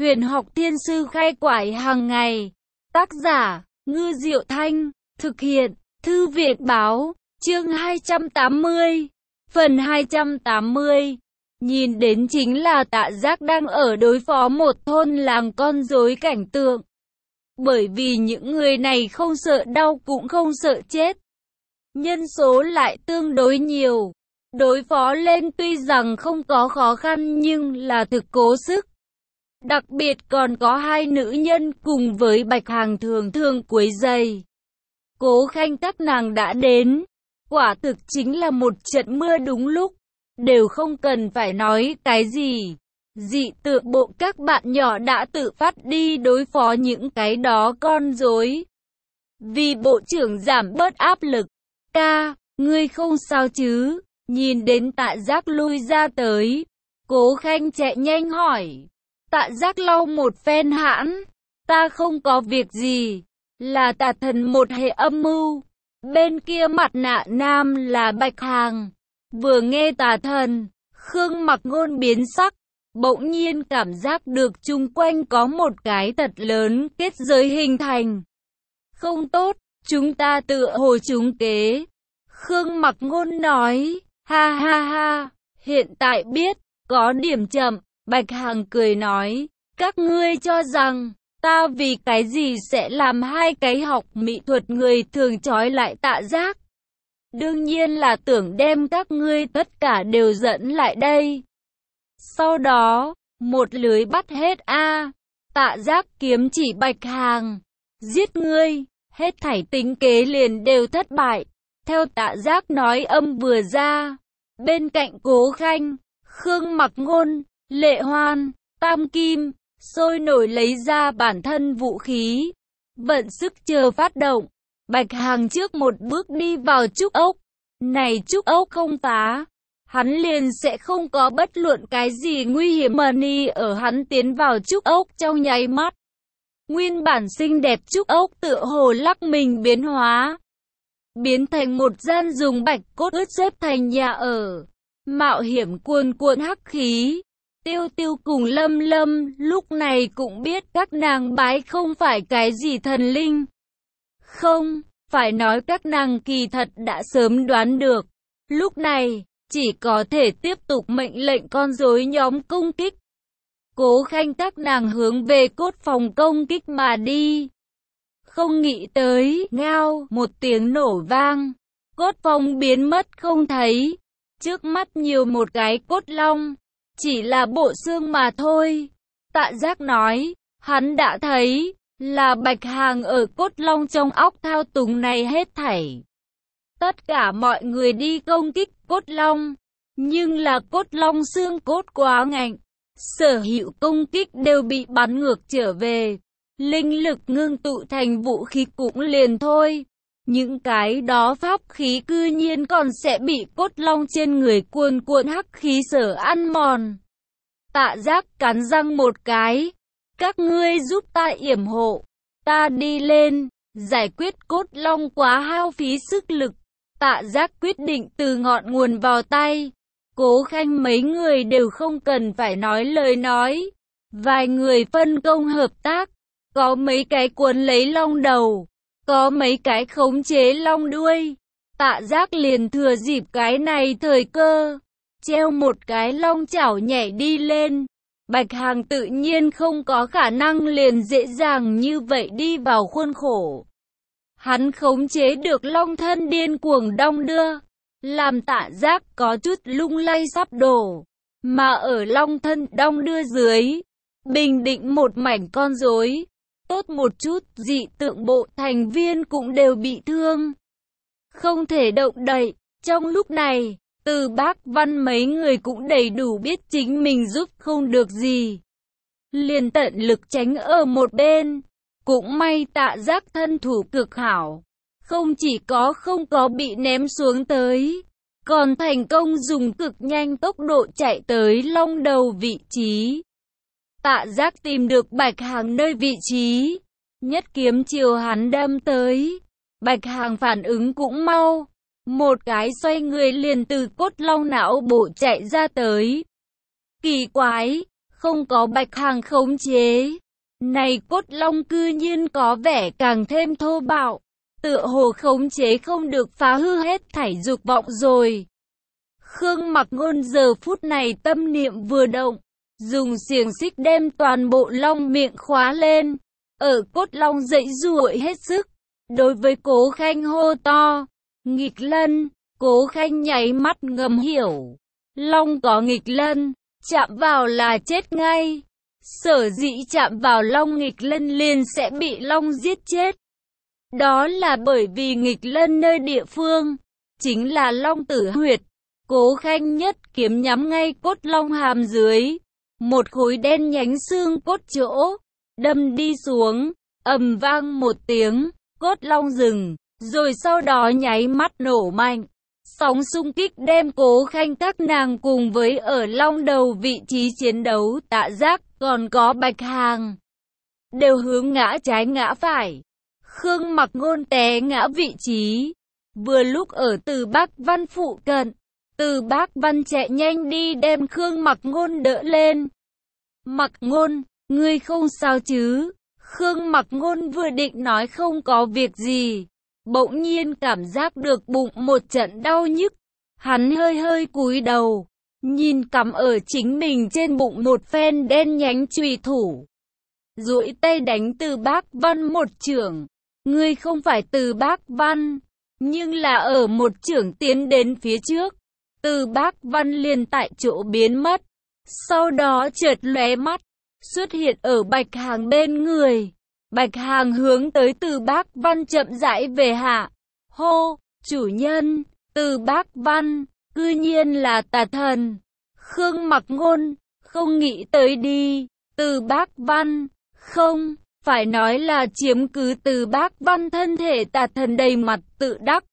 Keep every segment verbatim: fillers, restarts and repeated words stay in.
Huyền học thiên sư khai quải hàng ngày. Tác giả, Ngư Diệu Thanh. Thực hiện, Thư viện báo. Chương hai trăm tám mươi. Phần hai trăm tám mươi. Nhìn đến chính là Tạ Giác đang ở đối phó một thôn làng con rối cảnh tượng. Bởi vì những người này không sợ đau cũng không sợ chết. Nhân số lại tương đối nhiều. Đối phó lên tuy rằng không có khó khăn nhưng là thực cố sức. Đặc biệt còn có hai nữ nhân cùng với Bạch Hàng thường thường quấy rầy. Cố Khanh các nàng đã đến. Quả thực chính là một trận mưa đúng lúc. Đều không cần phải nói cái gì. Dị tượng bộ các bạn nhỏ đã tự phát đi đối phó những cái đó con rối. Vì bộ trưởng giảm bớt áp lực. Ca, ngươi không sao chứ? Nhìn đến Tạ Giác lui ra tới. Cố Khanh chạy nhanh hỏi. Tạ Giác lau một phen hãn. Ta không có việc gì. Là Tà thần một hệ âm mưu. Bên kia mặt nạ nam là Bạch Hàng. Vừa nghe Tà thần, Khương Mặc Ngôn biến sắc. Bỗng nhiên cảm giác được chung quanh có một cái thật lớn kết giới hình thành. Không tốt, chúng ta tựa hồ trúng kế. Khương Mặc Ngôn nói, ha ha ha, hiện tại biết, có điểm chậm. Bạch Hàng cười nói, các ngươi cho rằng, ta vì cái gì sẽ làm hai cái học mỹ thuật người thường trói lại Tạ Giác. Đương nhiên là tưởng đem các ngươi tất cả đều dẫn lại đây. Sau đó, một lưới bắt hết a. Tạ Giác kiếm chỉ Bạch Hàng. Giết ngươi, hết thảy tính kế liền đều thất bại. Theo Tạ Giác nói âm vừa ra. Bên cạnh Cố Khanh, Khương Mặc Ngôn, Lệ Hoan, Tam Kim, sôi nổi lấy ra bản thân vũ khí. Vận sức chờ phát động. Bạch Hàng trước một bước đi vào trúc ốc. Này trúc ốc không phá. Hắn liền sẽ không có bất luận cái gì nguy hiểm mà ni ở hắn tiến vào trúc ốc trong nháy mắt. Nguyên bản xinh đẹp trúc ốc tựa hồ lắc mình biến hóa. Biến thành một gian dùng bạch cốt ướt xếp thành nhà ở. Mạo hiểm cuồn cuộn hắc khí. Tiêu Tiêu cùng Lâm Lâm lúc này cũng biết các nàng bái không phải cái gì thần linh. Không, phải nói các nàng kỳ thật đã sớm đoán được. Lúc này, chỉ có thể tiếp tục mệnh lệnh con rối nhóm công kích. Cố Khanh các nàng hướng về cốt phòng công kích mà đi. Không nghĩ tới, ngao, một tiếng nổ vang. Cốt phòng biến mất không thấy. Trước mắt nhiều một cái cốt long. Chỉ là bộ xương mà thôi. Tạ Giác nói, hắn đã thấy, là Bạch Hàng ở cốt long trong óc thao túng này hết thảy. Tất cả mọi người đi công kích cốt long, nhưng là cốt long xương cốt quá ngạnh. Sở hữu công kích đều bị bắn ngược trở về. Linh lực ngưng tụ thành vũ khí cũng liền thôi. Những cái đó pháp khí cư nhiên còn sẽ bị cốt long trên người cuồn cuộn hắc khí sở ăn mòn. Tạ Giác cắn răng một cái. Các ngươi giúp ta yểm hộ. Ta đi lên. Giải quyết cốt long quá hao phí sức lực. Tạ Giác quyết định từ ngọn nguồn vào tay. Cố Khanh mấy người đều không cần phải nói lời nói. Vài người phân công hợp tác. Có mấy cái cuốn lấy long đầu. Có mấy cái khống chế long đuôi. Tạ Giác liền thừa dịp cái này thời cơ. Treo một cái long chảo nhảy đi lên. Bạch Hàng tự nhiên không có khả năng liền dễ dàng như vậy đi vào khuôn khổ. Hắn khống chế được long thân điên cuồng đong đưa. Làm Tạ Giác có chút lung lay sắp đổ. Mà ở long thân đong đưa dưới. Bình định một mảnh con rối. Tốt một chút, dị tượng bộ thành viên cũng đều bị thương. Không thể động đậy. Trong lúc này, Từ Bác Văn mấy người cũng đầy đủ biết chính mình giúp không được gì. Liền tận lực tránh ở một bên. Cũng may Tạ Giác thân thủ cực hảo. Không chỉ có không có bị ném xuống tới. Còn thành công dùng cực nhanh tốc độ chạy tới long đầu vị trí. Tạ Giác tìm được Bạch Hàng nơi vị trí. Nhất kiếm chiều hắn đâm tới. Bạch Hàng phản ứng cũng mau. Một cái xoay người liền từ cốt long não bộ chạy ra tới. Kỳ quái, không có Bạch Hằng khống chế. Này cốt long cư nhiên có vẻ càng thêm thô bạo, tựa hồ khống chế không được, phá hư hết thảy dục vọng rồi. Khương Mặc Ngôn giờ phút này tâm niệm vừa động, dùng xiềng xích đem toàn bộ long miệng khóa lên, ở cốt long dãy giụa hết sức, đối với Cố Khanh hô to, nghịch lân. Cố Khanh nháy mắt ngầm hiểu, long có nghịch lân, chạm vào là chết ngay. Sở dĩ chạm vào long nghịch lân liền sẽ bị long giết chết. Đó là bởi vì nghịch lân nơi địa phương, chính là long tử huyệt. Cố Khanh nhất kiếm nhắm ngay cốt long hàm dưới, một khối đen nhánh xương cốt chỗ, đâm đi xuống, ầm vang một tiếng, cốt long dừng, rồi sau đó nháy mắt nổ mạnh. Sóng xung kích đem Cố Khanh các nàng cùng với ở long đầu vị trí chiến đấu Tạ Giác còn có Bạch Hằng đều hướng ngã trái ngã phải. Khương Mặc Ngôn té ngã vị trí, vừa lúc ở Từ Bác Văn phụ cận. Từ Bác Văn chạy nhanh đi đem Khương Mặc Ngôn đỡ lên. Mặc Ngôn, ngươi không sao chứ? Khương Mặc Ngôn vừa định nói không có việc gì, bỗng nhiên cảm giác được bụng một trận đau nhức. Hắn hơi hơi cúi đầu, nhìn cắm ở chính mình trên bụng một phen đen nhánh chùy thủ, duỗi tay đánh Từ Bác Văn một chưởng. Ngươi không phải Từ Bác Văn, nhưng là ở một chưởng tiến đến phía trước, Từ Bác Văn liền tại chỗ biến mất, sau đó chợt lóe mắt, xuất hiện ở Bạch Hằng bên người. Bạch Hằng hướng tới Từ Bác Văn chậm rãi về hạ, hô, chủ nhân, Từ Bác Văn, cư nhiên là tà thần. Khương Mặc Ngôn, không nghĩ tới đi, Từ Bác Văn, không, phải nói là chiếm cứ Từ Bác Văn thân thể tà thần, đầy mặt tự đắc.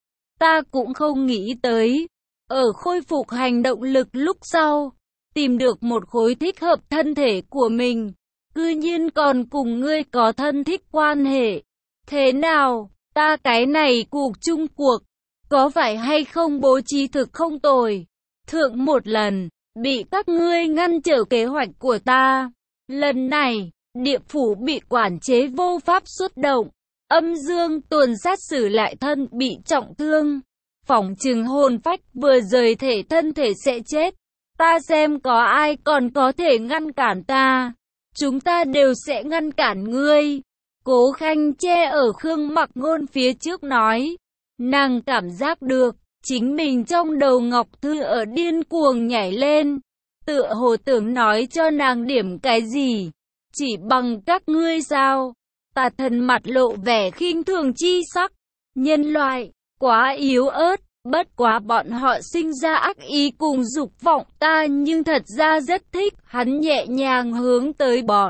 Ta cũng không nghĩ tới, ở khôi phục hành động lực lúc sau, tìm được một khối thích hợp thân thể của mình, cư nhiên còn cùng ngươi có thân thích quan hệ. Thế nào, ta cái này cuộc chung cuộc, có phải hay không bố trí thực không tồi? Thượng một lần, bị các ngươi ngăn trở kế hoạch của ta. Lần này, địa phủ bị quản chế vô pháp xuất động. Âm dương tuần sát xử lại thân bị trọng thương. Phỏng chừng hồn phách vừa rời thể thân thể sẽ chết. Ta xem có ai còn có thể ngăn cản ta. Chúng ta đều sẽ ngăn cản ngươi. Cố Khanh che ở Khương Mặc Ngôn phía trước nói. Nàng cảm giác được, chính mình trong đầu Ngọc Thư ở điên cuồng nhảy lên. Tựa hồ tưởng nói cho nàng điểm cái gì. Chỉ bằng các ngươi sao? Tà thần mặt lộ vẻ khinh thường chi sắc. Nhân loại, quá yếu ớt, bất quá bọn họ sinh ra ác ý cùng dục vọng, ta nhưng thật ra rất thích. Hắn nhẹ nhàng hướng tới bọn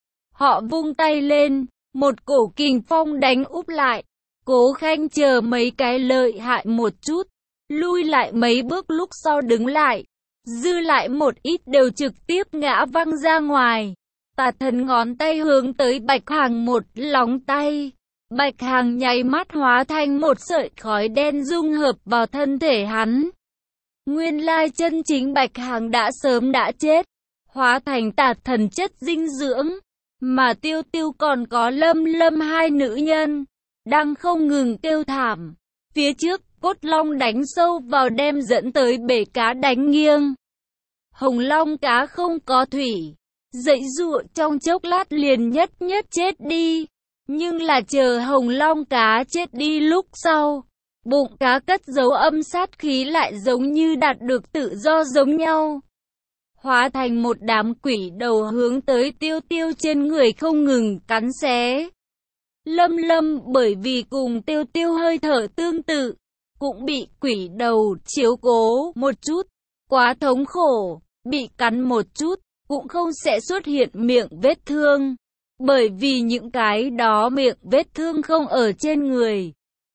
họ vung tay lên, một cổ kình phong đánh úp lại. Cố Khanh chờ mấy cái lợi hại một chút, lui lại mấy bước lúc sau đứng lại, dư lại một ít đều trực tiếp ngã văng ra ngoài. Tà thần ngón tay hướng tới Bạch Hằng một lóng tay. Bạch Hằng nháy mắt hóa thành một sợi khói đen dung hợp vào thân thể hắn. Nguyên lai chân chính Bạch Hằng đã sớm đã chết, hóa thành tà thần chất dinh dưỡng. Mà Tiêu Tiêu còn có Lâm Lâm hai nữ nhân, đang không ngừng kêu thảm. Phía trước, cốt long đánh sâu vào đem dẫn tới bể cá đánh nghiêng. Hồng long cá không có thủy, dãy giụa trong chốc lát liền nhất nhất chết đi. Nhưng là chờ hồng long cá chết đi lúc sau, bụng cá cất giấu âm sát khí lại giống như đạt được tự do giống nhau. Hóa thành một đám quỷ đầu hướng tới Tiêu Tiêu trên người không ngừng cắn xé. Lâm Lâm bởi vì cùng Tiêu Tiêu hơi thở tương tự, cũng bị quỷ đầu chiếu cố một chút, quá thống khổ, bị cắn một chút, cũng không sẽ xuất hiện miệng vết thương. Bởi vì những cái đó miệng vết thương không ở trên người,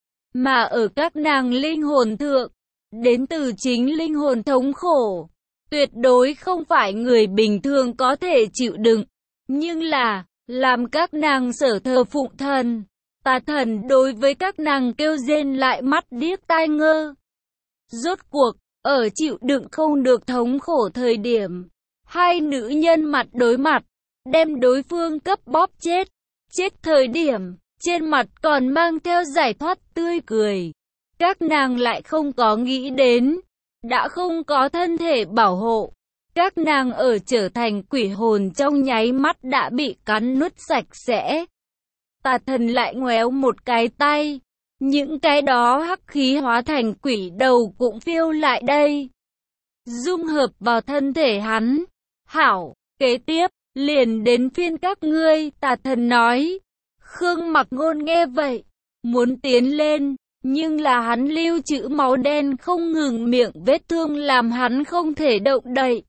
mà ở các nàng linh hồn thượng, đến từ chính linh hồn thống khổ. Tuyệt đối không phải người bình thường có thể chịu đựng, nhưng là, làm các nàng sở thờ phụng thần, tà thần đối với các nàng kêu rên lại mắt điếc tai ngơ. Rốt cuộc, ở chịu đựng không được thống khổ thời điểm, Hai nữ nhân mặt đối mặt, đem đối phương cấp bóp chết. Chết thời điểm, trên mặt còn mang theo giải thoát tươi cười. Các nàng lại không có nghĩ đến, đã không có thân thể bảo hộ. Các nàng ở trở thành quỷ hồn trong nháy mắt đã bị cắn nuốt sạch sẽ. Tà thần lại ngoéo một cái tay, những cái đó hắc khí hóa thành quỷ đầu cũng phiêu lại đây, dung hợp vào thân thể hắn. Hảo, kế tiếp, liền đến phiên các ngươi, tà thần nói. Khương Mặc Ngôn nghe vậy, muốn tiến lên, nhưng là hắn lưu trữ máu đen không ngừng, miệng vết thương làm hắn không thể động đậy.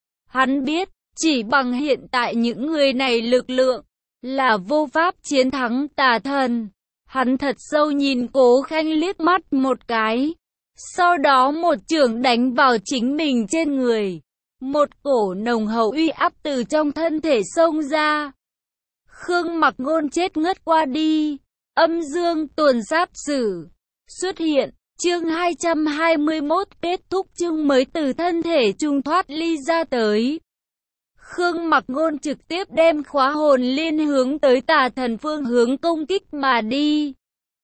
Hắn biết, chỉ bằng hiện tại những người này lực lượng, là vô pháp chiến thắng tà thần. Hắn thật sâu nhìn Cố Khanh liếc mắt một cái, sau đó một chưởng đánh vào chính mình trên người. Một cổ nồng hậu uy áp từ trong thân thể xông ra. Khương Mặc Ngôn chết ngất qua đi. Âm dương tuần sát sử xuất hiện. Chương hai trăm hai mươi mốt kết thúc chương mới từ thân thể trung thoát ly ra tới. Khương Mặc Ngôn trực tiếp đem khóa hồn liên hướng tới tà thần phương hướng công kích mà đi.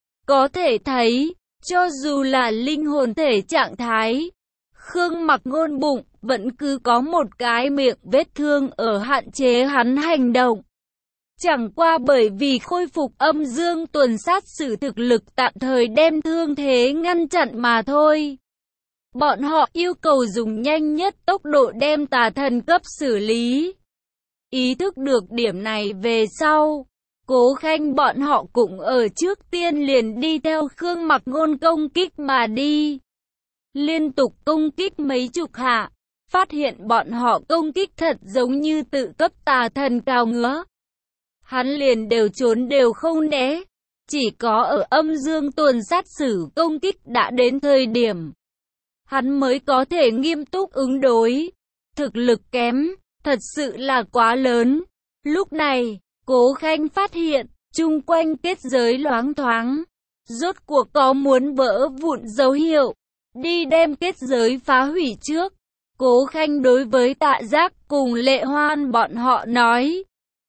Có thể thấy, cho dù là linh hồn thể trạng thái, Khương Mặc Ngôn bụng vẫn cứ có một cái miệng vết thương ở hạn chế hắn hành động. Chẳng qua bởi vì khôi phục âm dương tuần sát sử thực lực tạm thời đem thương thế ngăn chặn mà thôi. Bọn họ yêu cầu dùng nhanh nhất tốc độ đem tà thần cấp xử lý. Ý thức được điểm này về sau, Cố Khanh bọn họ cũng ở trước tiên liền đi theo Khương Mặc Ngôn công kích mà đi. Liên tục công kích mấy chục hạ, phát hiện bọn họ công kích thật giống như tự cấp tà thần cào ngứa. Hắn liền đều trốn đều không né, chỉ có ở âm dương tuần sát sử công kích đã đến thời điểm, hắn mới có thể nghiêm túc ứng đối. Thực lực kém, thật sự là quá lớn. Lúc này, Cố Khanh phát hiện, chung quanh kết giới loáng thoáng, rốt cuộc có muốn vỡ vụn dấu hiệu. Đi đem kết giới phá hủy trước. Cố Khanh đối với Tạ Giác cùng Lệ Hoan bọn họ nói.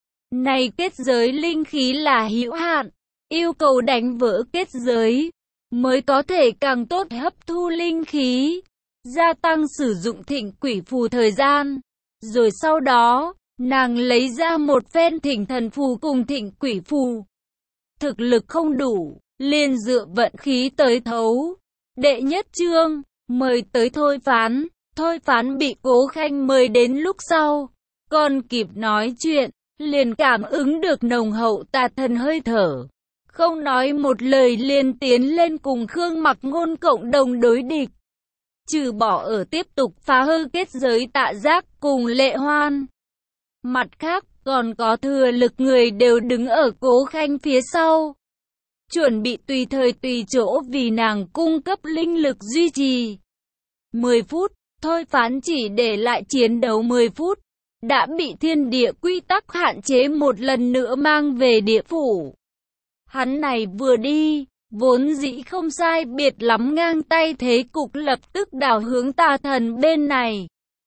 Này kết giới linh khí là hữu hạn, yêu cầu đánh vỡ kết giới, mới có thể càng tốt hấp thu linh khí, gia tăng sử dụng thịnh quỷ phù thời gian. Rồi sau đó, nàng lấy ra một phen thỉnh thần phù cùng thịnh quỷ phù. Thực lực không đủ, liền dựa vận khí tới thấu. Đệ nhất chương, mời tới Thôi Phán. Thôi Phán bị Cố Khanh mời đến lúc sau, còn kịp nói chuyện, liền cảm ứng được nồng hậu tà thần hơi thở. Không nói một lời liền tiến lên cùng Khương Mặc Ngôn cộng đồng đối địch. Trừ bỏ ở tiếp tục phá hư kết giới Tạ Giác cùng Lệ Hoan. Mặt khác, còn có thừa lực người đều đứng ở Cố Khanh phía sau, chuẩn bị tùy thời tùy chỗ vì nàng cung cấp linh lực duy trì. mười phút, Thôi Phán chỉ để lại chiến đấu mười phút, đã bị thiên địa quy tắc hạn chế một lần nữa mang về địa phủ. Hắn này vừa đi, vốn dĩ không sai biệt lắm ngang tay thế cục lập tức đảo hướng tà thần bên này.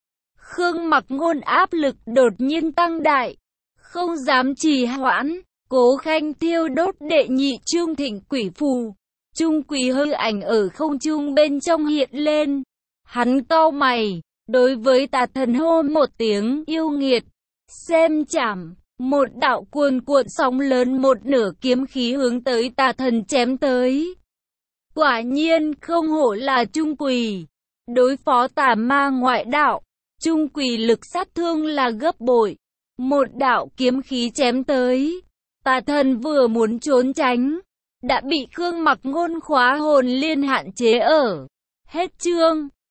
Khương Mặc Ngôn áp lực đột nhiên tăng đại, không dám trì hoãn. Cố Khanh thiêu đốt đệ nhị chương thịnh quỷ phù, trung quỷ hư ảnh ở không trung bên trong hiện lên. Hắn cau mày, đối với tà thần hô một tiếng yêu nghiệt, xem chảm. Một đạo cuồn cuộn sóng lớn một nửa kiếm khí hướng tới tà thần chém tới. Quả nhiên không hổ là trung quỷ, đối phó tà ma ngoại đạo, trung quỷ lực sát thương là gấp bội. Một đạo kiếm khí chém tới, tà thần vừa muốn trốn tránh, đã bị Khương Mặc Ngôn khóa hồn liên hạn chế ở. Hết chương.